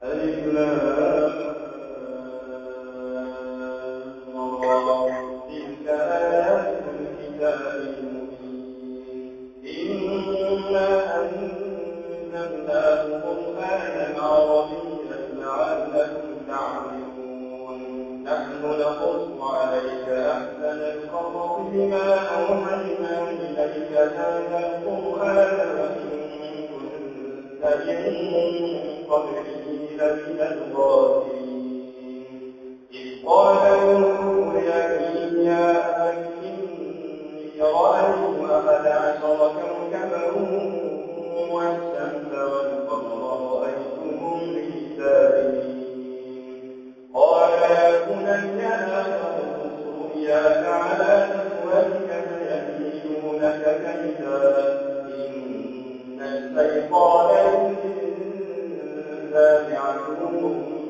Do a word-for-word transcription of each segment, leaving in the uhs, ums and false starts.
ألف لام را تلك آيات الكتاب المبين إنا أنزلناه قرآنا عربيا لعلكم تعقلون نحن نقص عليك أحسن القصص بما أوحينا إليك هذا القرآن وإن كنت من قبله لمن الغافلين إذ قال يوسف لأبيه يا أبت إني رأيت أحد عشر كوكبا والشمس والقمر رأيتهم لي ساجدين قال يا بني لا تقصص رؤياك على إخوتك فيكيدون لك كيدا إن الشيطان للإنسان عدو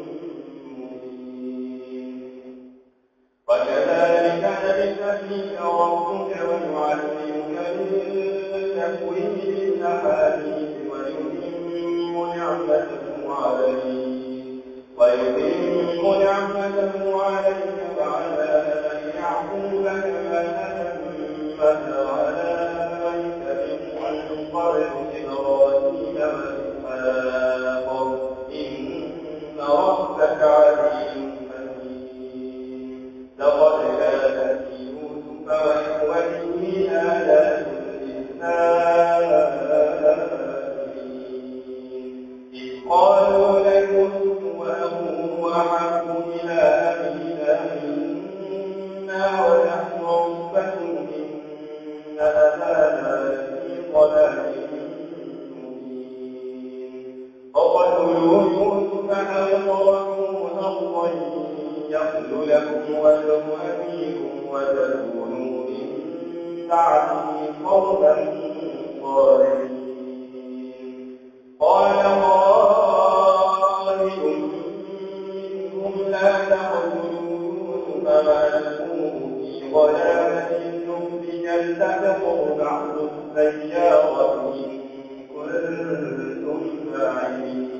مبين وكذلك يجتبيك ربك ويعلمك من تأويل الأحاديث ويتم نعمته عليك ويتم نعمته عليك وعلى آل يعقوب كما أتمها على أبويك من قبل إبراهيم وإسحاق إن ربك عليم حكيم لقد كان في يوسف وإخوته آيات إذ قالوا ليوسف وأبوه أحب إلى أبينا منا ونحن عصبة إن أبانا لفي ضلال مبين فقتلوا يوسف أو طرحوه أرضا يخل لكم وجه أبيكم وتكونوا من بعده قوما صالحين قال قائل منهم لا تقتلوا يوسف وألقوه في غيابة الجب كي تبقوا بعض السيارة إن كنتم فاعلين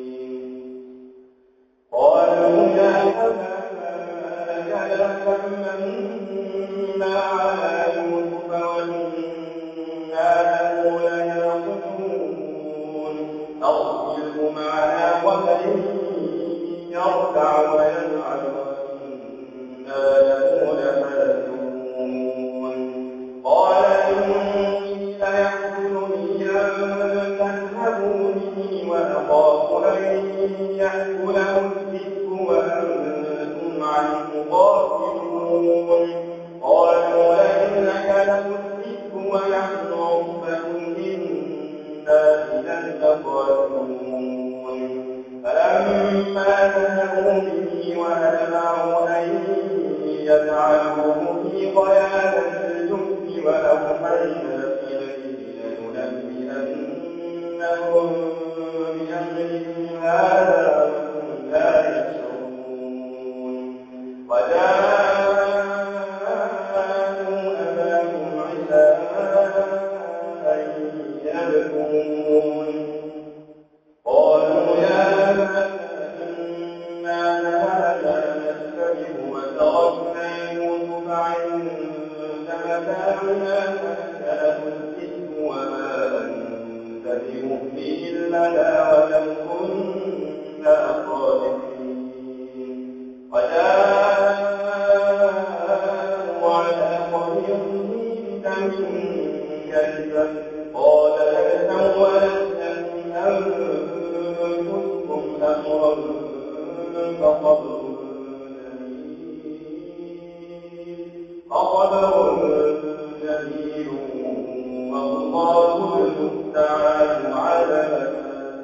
قالوا يا أبانا ما لك لا تأمنا على يوسف وإنا له لناصحون أرسله معنا غدا يرتع ويلعب وإنا له لحافظون قال إني ليحزنني أن تذهبوا به وأخاف أن يأكله الذئب وأنتم عنه غافلون قالوا لئنك له الذئب ونحن عصبة إنا إذا لخاسرون فلما ذهبوا به وأجمعوا أن يجعلوه في غيابة الجب وأوحينا إليه لننبئنهم بأمرهم هذا وهم لا يشعرون وجاءوا أباهم عشاء يبكون قالوا يا أبانا إنا ذهبنا نستبق وتركنا يوسف عند متاعنا فأكله الذئب وما أنت بمؤمن لنا ولو كنا صادقين وجاءوا على قميصه بدم كذب قال بل سولت لكم أنفسكم أمرا فصبر جميل والله المستعان على ما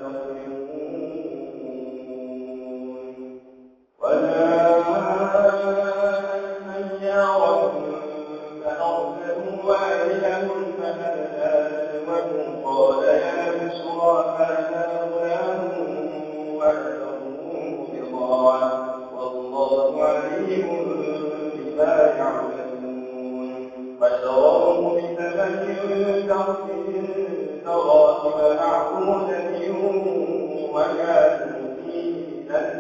تصفون وجاءت سيارة فأرسلوا واردهم فأدلى دلوه قال يا بشرى هذا غلام وأسروه بضاعة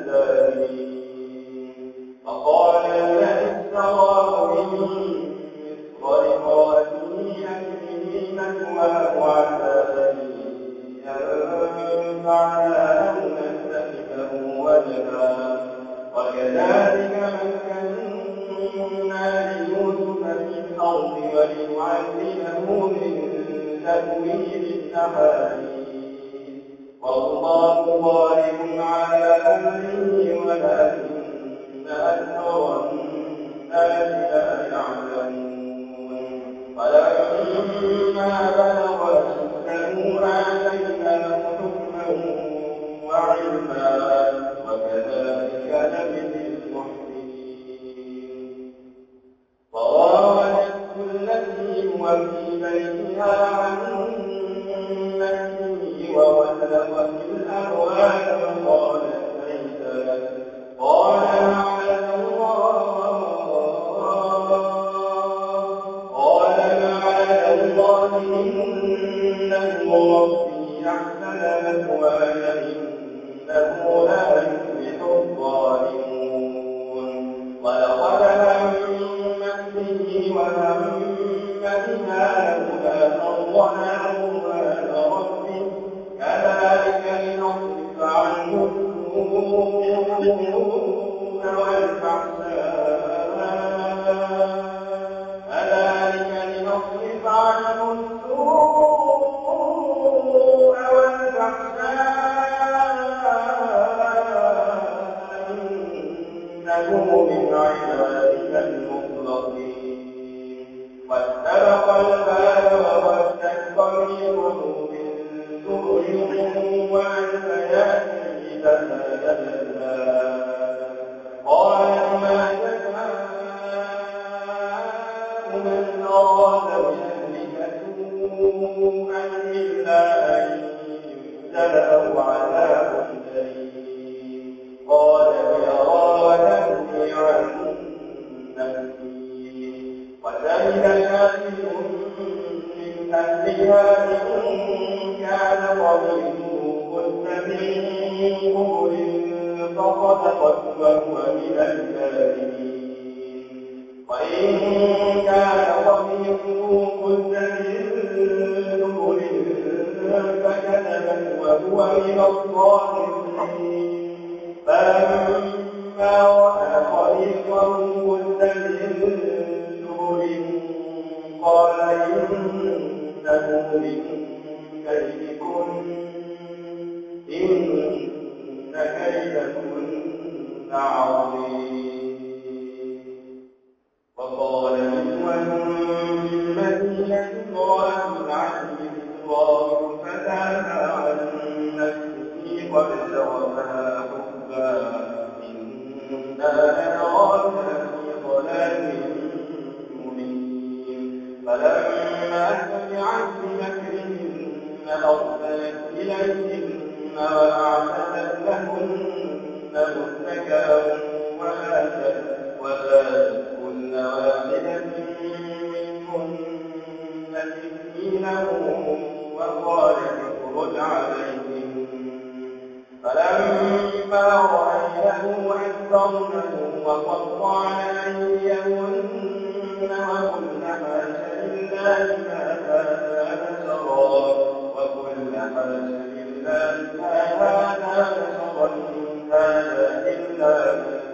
الكاذبين. فقال الذي اشتراه من مصر لامرأته أكرمي مثواه عسى أن ينفعنا أو نتخذه ولدا. وكذلك مكنا ليوسف في الأرض ولنعلمه من تأويل الأحاديث. والله غالب على أمره ولكن أكثر الناس لا يعلمون. فلما بلغ أشده آتيناه حكما وعلما وكذلك نجزي المحسنين. وراودته التي هو في بيتها عن نفسه وغلقت الأبواب وقالت هيت لك. قال معاذ الله قال معاذ الله إنه ربي أحسن مثواي إنه لا يفلح الظالمون. ولقد همت به وهم بها لولا أن رأى برهان ربه كذلك لنصرف عنه السوء والفحشاء كذلك لنصرف عنه السوء والفحشاء إنه من عبادنا المخلصين. واستبق الباب وقدت قميصه من دبر وألف يا سيدها لدى الباب. قالت ما جزاء من أراد بأهلك سوءا إلا أن يسجن أو عذاب أليم. قال هي راودتني عن نفسي وشهد شاهد من أهلها إن كان قميصه قد من قبل فصدقت وهو من الكاذبين. وإن كان قميصه قد من دبر فكذبت وهو من الصادقين. فلما رأى قميصه قد من دبر قال إنه من كيدكن إن كيدكن عظيم. وقال نسوة في المدينة امرأة العزيز تراود فتاها عن نفسه قد شغفها حبا إنا لنراك في ضلال مبين. فلما سمعت بمكرهن أرسلت إليهن وأعتدت لهن متكئا وآتت كل واحدة منهن سكينا وقالت اخرج عليهم. فلما رأينه أكبرنه وقطعن أيديهن وقلن حاش لله ما هذا بشرا وقلن حاش لله ما هذا بشرا إن هذا إلا ملك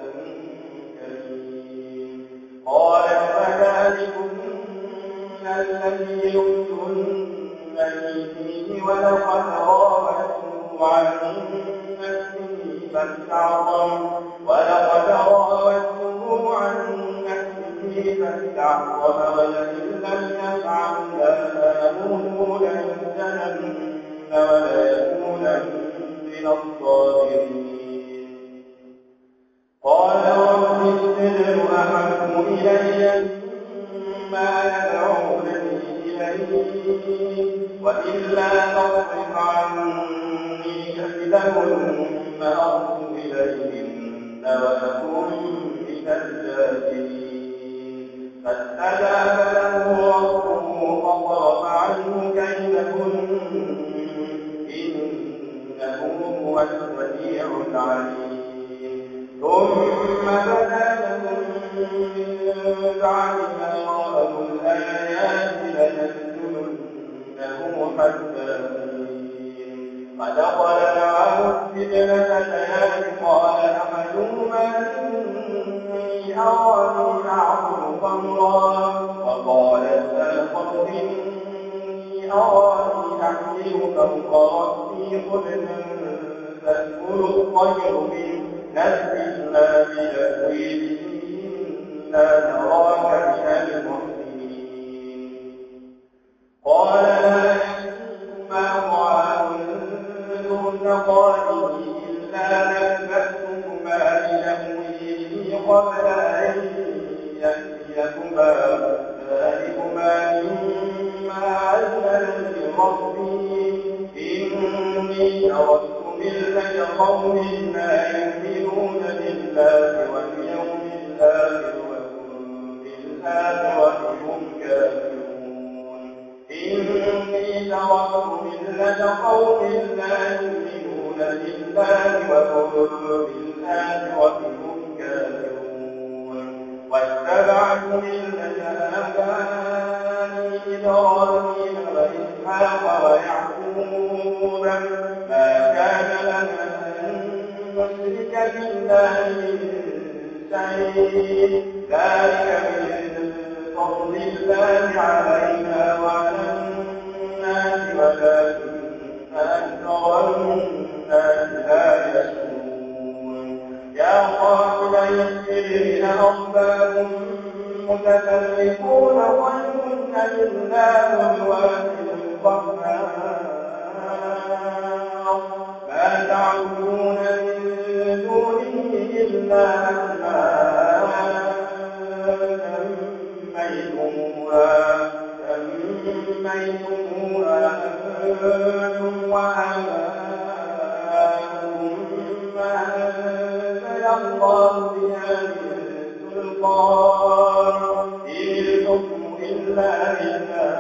كريم. قالت فذلكن الذي لمتنني فيه ولقد راودته عن نفسه فاستعظم ولقد راودته عن نفسه فاستعظم ولئن لم يفعل ما آمره ليسجنن وليكونن من الصاغرين. قال رب السجن أحب إلي مما يدعونني إليه وإلا تصرف عني كيدهن أصب إليهن وأكن من الجاهلين. فاستجاب له ربه فصرف عنه كيدهن إنه هو السميع العليم. بعد ما رأوا الآيات ليسجننه حتى حين. فدخل معه السجن فتيان قال أحدهما إني أراني أعصر خمرا وقال الآخر إني أراني أحمل فوق رأسي خبزا تأكل الطير منه نبئنا بتأويله إنا نراك من المحسنين. قال لا يأتيكما طعام ترزقانه إلا نبأتكما بتأويله قبل أن يأتيكما ذلكما مما علمني ربي إني تركت ملة قوم لا يؤمنون بالله واليوم الآخر وهم بالآخرة هم كافرون. إني تركت ملة قوم لا يؤمنون بالله وهم بالآخرة هم كافرون. واتبعت ملة آبائي إبراهيم وإسحاق ويعقوب ما كان لنا أن نشرك بالله من شيء ذلك من فضل الله علينا وعلى الناس ولكن أكثر الناس لا يشكرون. يا صاحبي السجن أأرباب متفرقون خير أم الله الواحد القهار ما تعبدون من دونه إلا أسماء سميتموها سميتموها أنتم وآباؤكم ما أنزل الله بها من سلطان إن الحكم إلا لله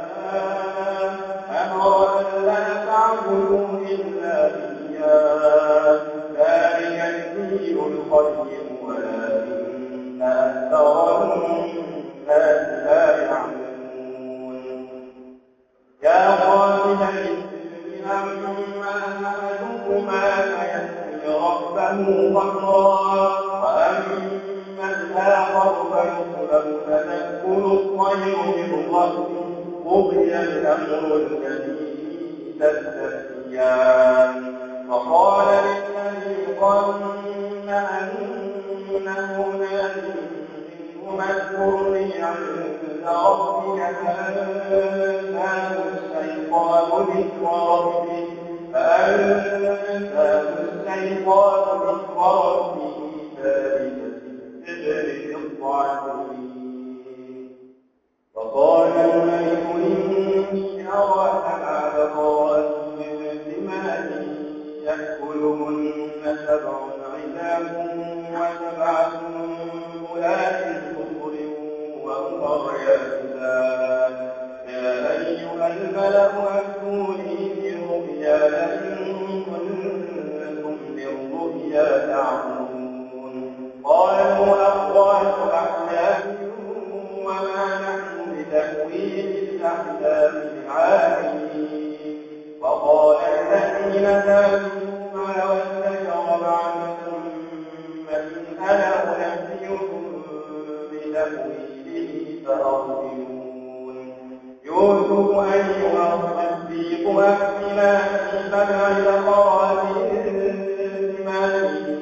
أمر أن لا تعبدوا إلا إياه ذلك الدين القيم ولكن أكثر الناس لا يعلمون. يا صاحب السجن أما أحدكما فيسقي ربه خمرا وأما الآخر فيصلب فتأكل الطير من رأسه قضي الأمر الذي تستفتيان. وقال للذي ظن أنه ناج منهما اذكرني عند ربك فأنساه الشيطان ذكر ربه فأنساه الشيطان ذكر ربه فلبث في السجن بضع سنين. وقال الملك إني أرى سبع بقرات سمان يأكلهن سبع عجاف وسبع سنبلات خضر وأخر يابسات يا أيها الملأ أفتوني في رؤياي إن كنتم للرؤيا تعبدون. قالوا أضغاث أحلام وما نحن بتأويل الأحلام بعالمين. وقال الذين ناموا ما وادكر بعد أمة أنا أنبئكم بتأويله فأرسلون. يوسف أيها الصديق أفتنا في سبع بقرات سمان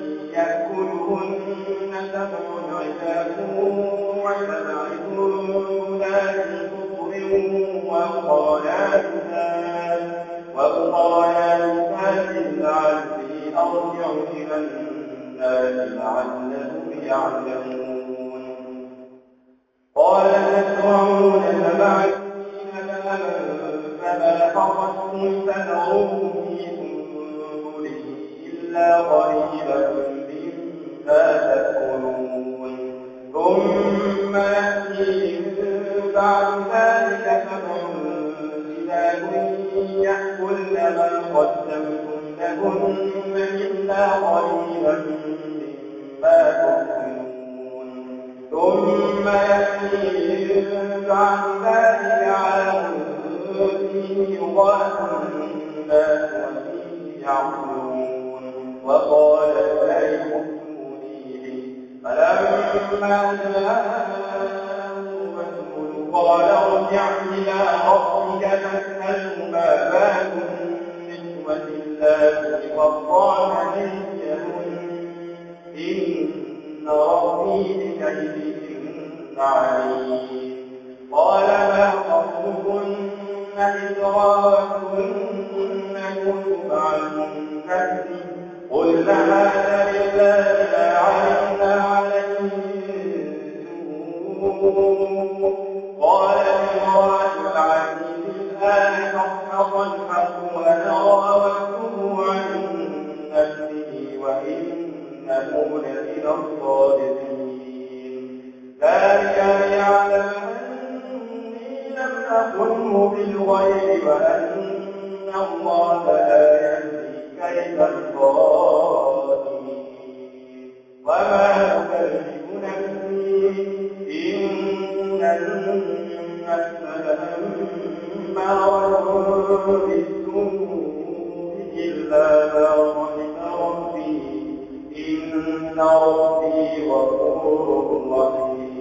يأكلهن سبع عجاف وسبع سنبلات خضر وأخرى يابسات وأخرى يابسات لعلي أرجع إلى الناس لعلهم يعلمون. قال تزرعون سبع سنين دابا فما حصدتم فذروه في سنبله إلا قليلا مما تأكلون. ثم يأتي من بعد ذلك سبع شداد يأكلن ما قدمتم لهن إلا قليلا مما تحسنون. ثم يأتي من بعد ذلك عام فيه يغاث الناس وفيه يعقلون. وقال الملك ائتوني به فلما جاءه الرسول قال ارجع إلى ربك فاسأله ما بال النسوة اللاتي قطعن أيديهن إن ربي بكيدهن عليم. قال ما خطبكن إذ راوتن يوسف عن نفسه قلن هذا لله لا علمنا عليه سوء. قالت امرأة العزيز الآن حصحص الحق وأنا راودته عن نفسه وإنه لمن الصادقين. ذلك ليعلم أني لم أخنه بالغيب وأن الله لا يهدي كيد الظالمين. وما أكلم نفسي إن النفس لأمارة بالسوء إلا ما رحم ربي إن ربي غفور رحيم.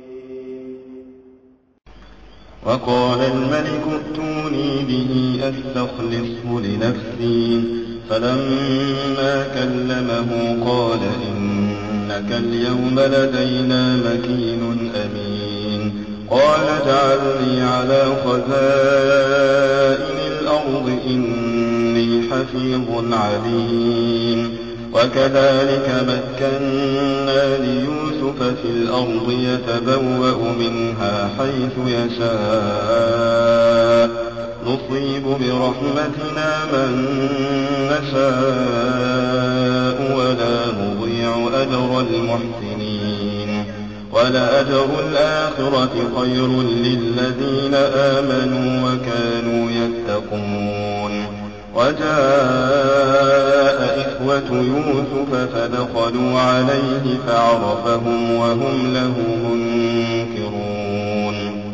وقال الملك ائتوني به أستخلصه لنفسي فلما كلمه قال إنك اليوم لدينا مكين أمين. قال اجعلني على خزائن الأرض إني حفيظ عليم. وكذلك مكنا ليوسف في الأرض يتبوأ منها حيث يشاء نصيب برحمتنا من نشاء ولا نضيع أجر المحسنين. ولأجر الآخرة خير للذين آمنوا وكانوا يتقون. وجاء إخوة يوسف فدخلوا عليه فعرفهم وهم له منكرون.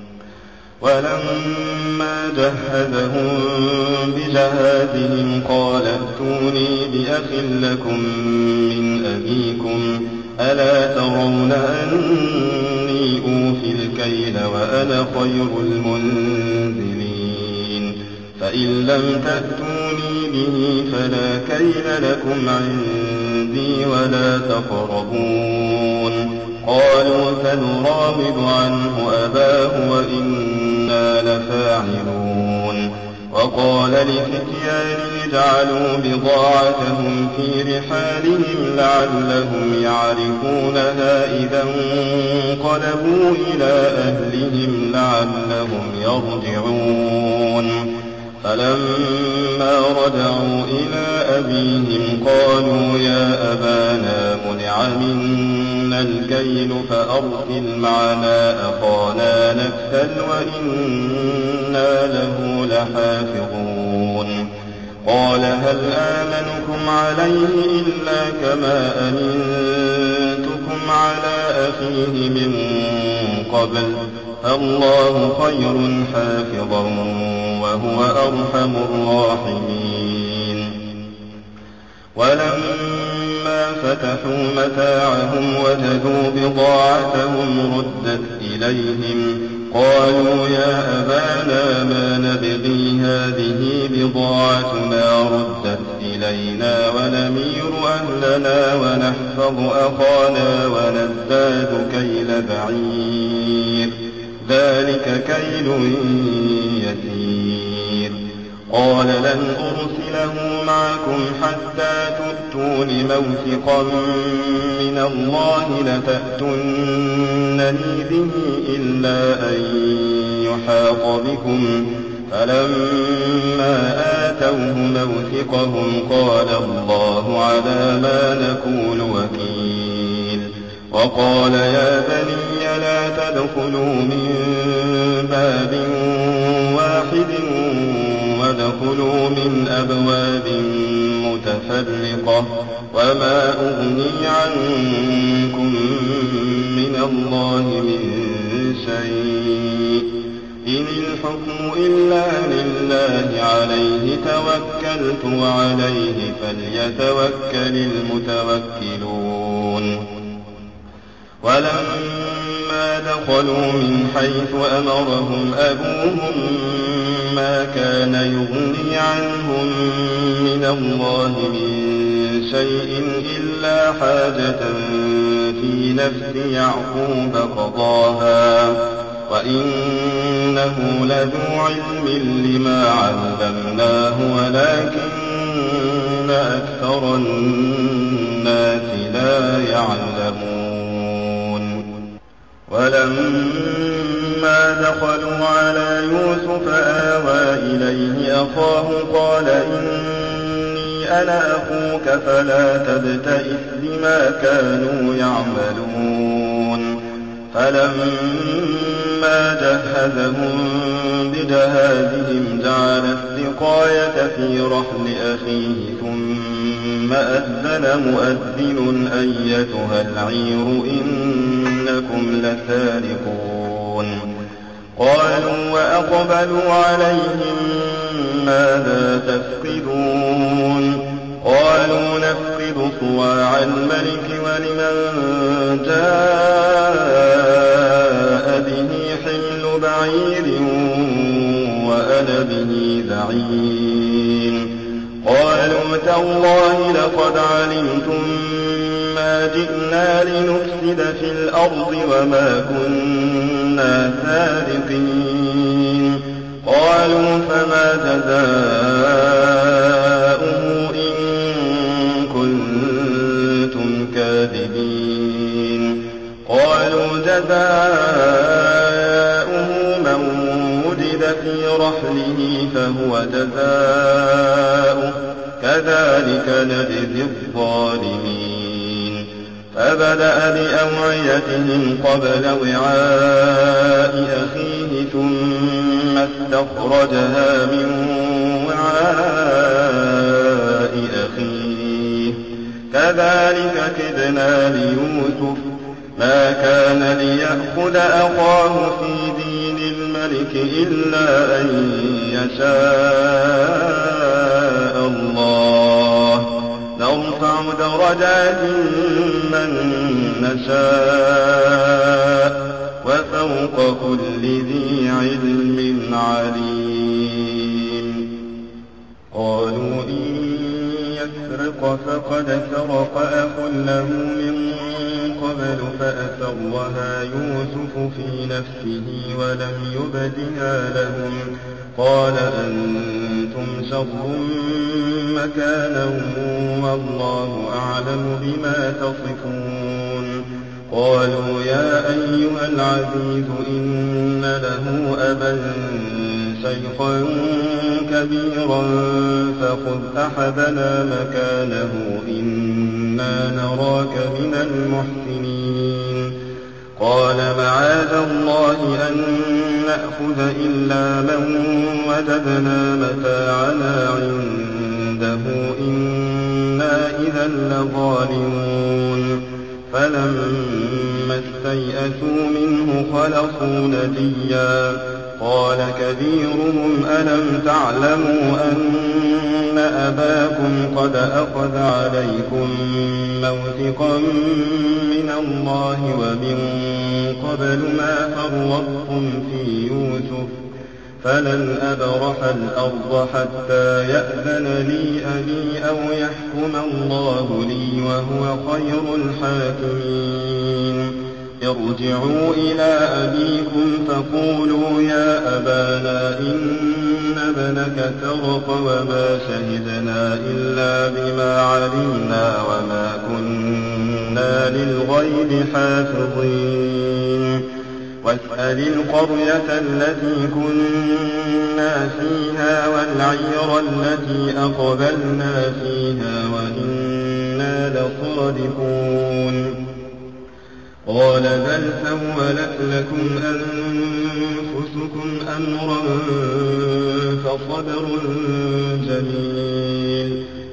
ولما جهزهم بجهازهم قال ائتوني بأخ لكم من أبيكم ألا ترون أني أوفي الكيل وأنا خير المنزلين. فإن لم تأتوني به فلا كيل لكم عندي ولا تقربون. قالوا سنراود عنه أباه وإنا لفاعلون. وقال لفتيانه اجعلوا بضاعتهم في رحالهم لعلهم يعرفونها إذا انقلبوا إلى أهلهم لعلهم يرجعون. فلما رجعوا إلى أبيهم قالوا يا أبانا منع منا الكيل فأرسل معنا أخانا نكتل وإنا له لحافظون. قال هل آمنكم عليه إلا كما أمنتكم على أخيه من قبل فالله خير حافظا وهو أرحم الراحمين. ولما فتحوا متاعهم وجدوا بضاعتهم ردت إليهم قالوا يا أبانا ما نبغي هذه بضاعتنا ردت إلينا ونمير أهلنا ونحفظ أخانا ونزداد كيل بعير ذلك كيل يسير. قال لن أرسله معكم حتى تؤتون موثقا من الله لتأتونني به إلا أن يحاط بكم. فلما آتوه موثقهم قال الله على ما نقول وكيل. وقال يا بني لا تدخلوا من باب واحد وادخلوا من أبواب متفرقة وما أغني عنكم من الله من شيء إن الحكم إلا لله عليه توكلت وعليه فليتوكل المتوكلون ولما دخلوا من حيث أمرهم أبوهم ما كان يغني عنهم من الله من شيء إلا حاجة في نفس يعقوب قضاها وإنه لذو علم لما علمناه ولكن أكثر الناس لا يعلمون ولما دخلوا على يوسف آوى إليه أخاه قال إني أنا أخوك فلا تبتئس بما كانوا يعملون فلما جهزهم بجهازهم جعل السقاية في رحل أخيه ثم أذن مؤذن أيتها العير إنكم لسارقون قالوا وأقبلوا عليهم ماذا تفقدون قالوا نفقد صواع الملك ولمن جاء به حمل بعير وأنا به زعيم قالوا تالله لقد علمتم ما جئنا لنفسد في الأرض وما كنا سارقين قالوا فما جزاؤه إن كنتم كاذبين قالوا جزاؤه من وجد في رحله فهو جزاؤه كذلك نجزي الظالمين فبدأ بأوعيتهم قبل وعاء أخيه ثم استخرجها من وعاء أخيه كذلك كدنا ليوسف ما كان ليأخذ أخاه في دين الملك إلا أن يشاء الله نرفع درجات من نشاء وفوق كل ذي علم عليم قالوا إن يسرق فقد سرق أخ له من قبل فأسرها يوسف في نفسه ولم يبدها لهم قال أنتم شر مكانا والله أعلم بما تصفون قالوا يا أيها العزيز إن له أبا شيخا كبيرا فخذ أحدنا مكانه إنا نراك من المحسنين قال معاذ الله أن نأخذ إلا من وجدنا متاعنا عنده إنا إذا لظالمون فلما استيئسوا منه خلصوا نجيا قال كبيرهم ألم تعلموا أن أباكم قد أخذ عليكم موثقا من الله ومن قبل ما فرطتم في يوسف فلن أبرح الأرض حتى يأذن لي أبي أو يحكم الله لي وهو خير الحاكمين ارجعوا إلى أبيكم فقولوا يا أبانا إن ابنك سرق وما شهدنا إلا بما علمنا وما كنا للغيب حافظين واسأل القرية التي كنا فيها والعير التي أقبلنا فيها وإنا لصادقون قال بل سولت لكم أنفسكم أمرا فصبر جميل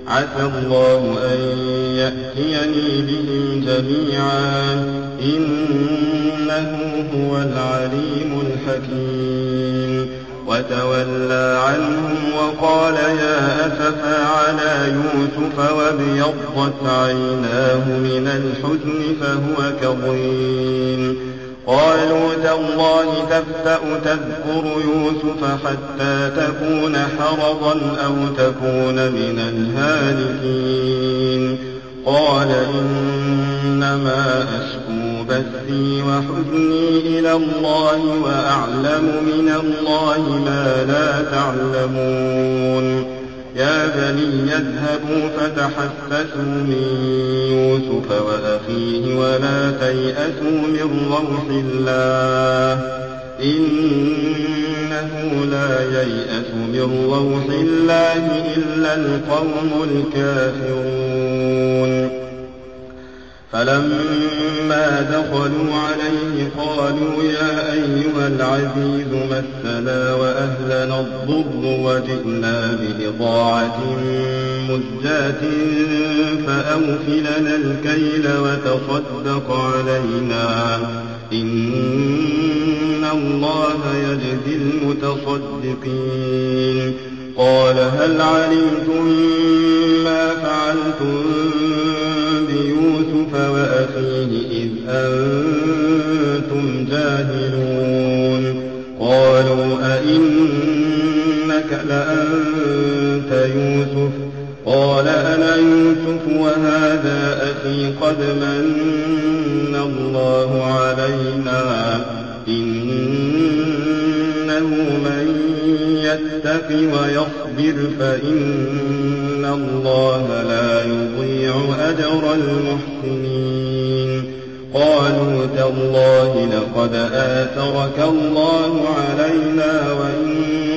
عسى الله أن يأتيني بهم جميعا إنه هو العليم الحكيم وتولى عنهم وقال يا أسفا على يوسف وابيضت عيناه من الحزن فهو كظيم قالوا تالله تفتأ تذكر يوسف حتى تكون حرضا أو تكون من الهالكين قال إنما أشكو بثي وحزني إلى الله وأعلم من الله ما لا تعلمون يا بني اذهبوا فتحسسوا من يوسف وأخيه ولا تيأسوا من روح الله إنه لا ييأس من روح الله إلا القوم الكافرون فلما دخلوا عليه قالوا يا أيها العزيز مسنا وأهلنا الضر وجئنا ببضاعة مزجاة فأوف لنا الكيل وتصدق علينا إن الله يجزي المتصدقين قال هل علمتم ما فعلتم بيوسف وأخيه إذ أنتم جاهلون قالوا أئنك لأنت يوسف قال أنا يوسف وهذا أخي قد من الله علينا إنه من يتق ويصبر فإن الله لا يضيع أجر المحسنين قالوا تالله لقد آثرك الله علينا وإن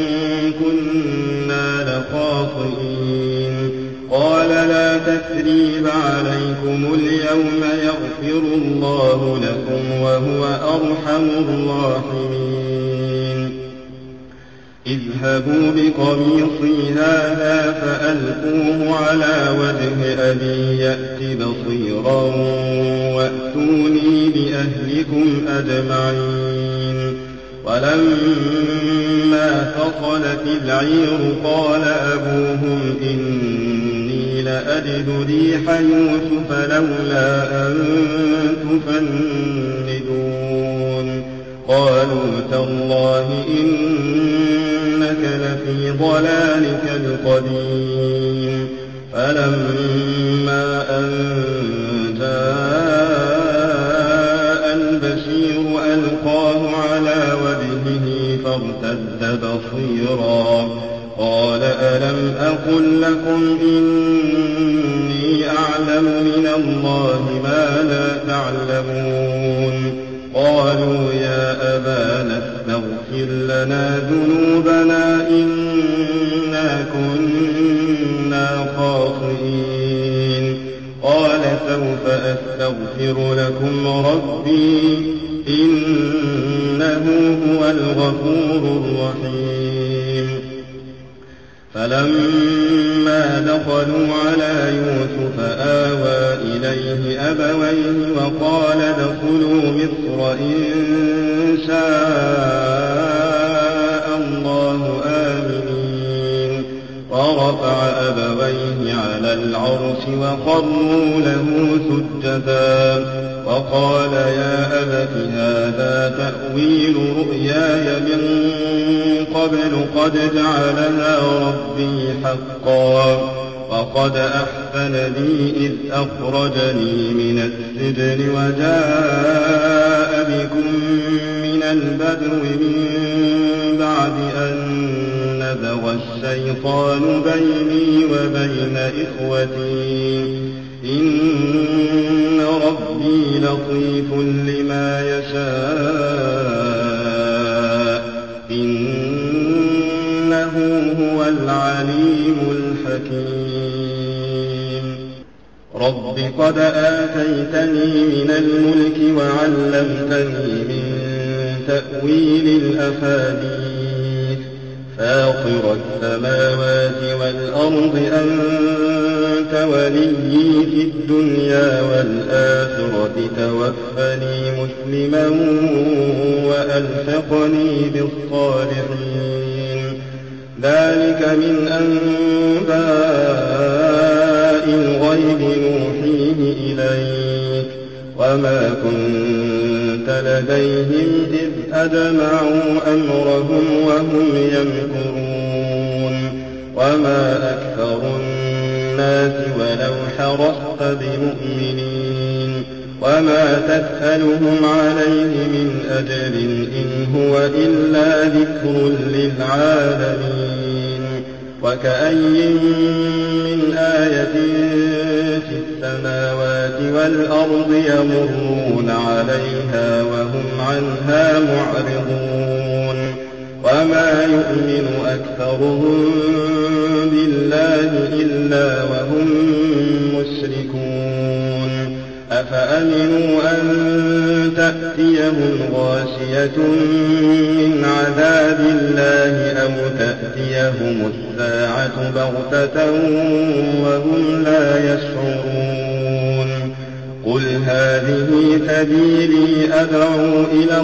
كنا لخاطئين قال لا تثريب عليكم اليوم يغفر الله لكم وهو أرحم الراحمين اذهبوا بقميصي هذا فألقوه على وجه أبي يأت بصيرا وأتوني بأهلكم أجمعين ولما فصلت العير قال أبوهم إني لأجد ريح يوسف لولا أن تفندون قالوا تالله إنك لفي ضلالك القديم فلما أن جاء البشير ألقاه على وجهه فارتد بصيرا قال ألم أقل لكم إني أعلم من الله ما لا تعلمون قالوا يا أبانا استغفر لنا ذنوبنا إنا كنا خاطئين قال سوف أستغفر لكم ربي إنه هو الغفور الرحيم فلما دخلوا على يوسف آوى إليه أبويه وقال ادخلوا مصر إن شاء الله آمنين ورفع أبويه على العرش وخروا له سجدا وقال يا أبت هذا تأويل رؤياي من قبل قد جعلها ربي حقا وقد أحسن بي إذ أخرجني من السجن وجاء بكم من البدو من بعد أن نزغ الشيطان بيني وبين إخوتي إن ربي لطيف لما يشاء إنه هو العليم الحكيم رب قد آتيتني من الملك وعلمتني من تأويل الأحاديث فاطر السماوات والأرض أنت وليي في الدنيا والآخرة توفني مسلما وألحقني بالصالحين ذلك من أنباء الغيب نوحيه إليك وما كنت لديهم إذ أجمعوا أمرهم وهم يمكرون وما أكثر الناس ولو حرصت بمؤمنين وما تسألهم عليه من أجر إن هو إلا ذكر للعالمين وكأي من آية في السماوات والأرض يمرون عليها وهم عنها معرضون وما يؤمن أكثرهم بالله إلا وهم مشركون أفأمنوا أن تأتيهم غاشية من عذاب الله أو تأتيهم الساعة بغتة وهم لا يشعرون قل هذه سبيلي أدعو إلى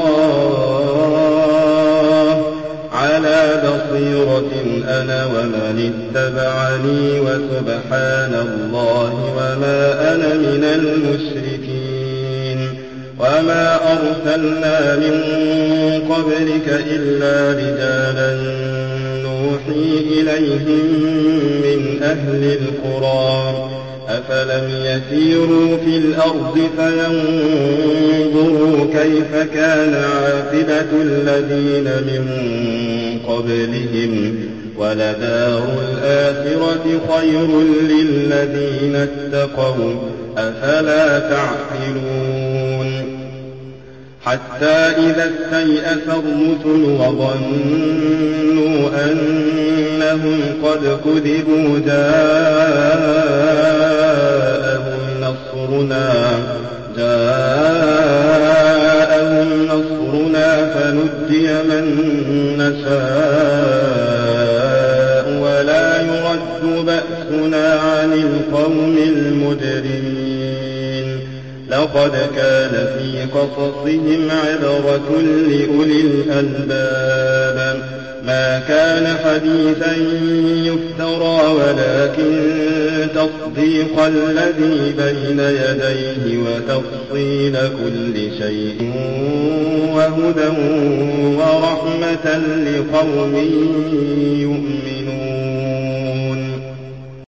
الله على بصيرة أنا ومن اتبعني وسبحان الله وما أنا من المشركين وما أرسلنا من قبلك إلا رجالا نوحي إليهم من أهل القرى أفلم يسيروا في الأرض فينظروا كيف كان عاقبة الذين من قبلهم ولدار الآخرة خير للذين اتقوا أفلا تعقلون حتى إذا استيأس الرسل وظنوا أنهم قد كذبوا جاءهم نصرنا جاءهم نصرنا فنجي من نشاء ولا يرد بأسنا عن القوم المجرمين لقد كان في قصصهم عبرة لأولي الألباب ما كان حديثا يفترى ولكن تصديق الذي بين يديه وتفصيل كل شيء وهدى ورحمة لقوم يؤمنون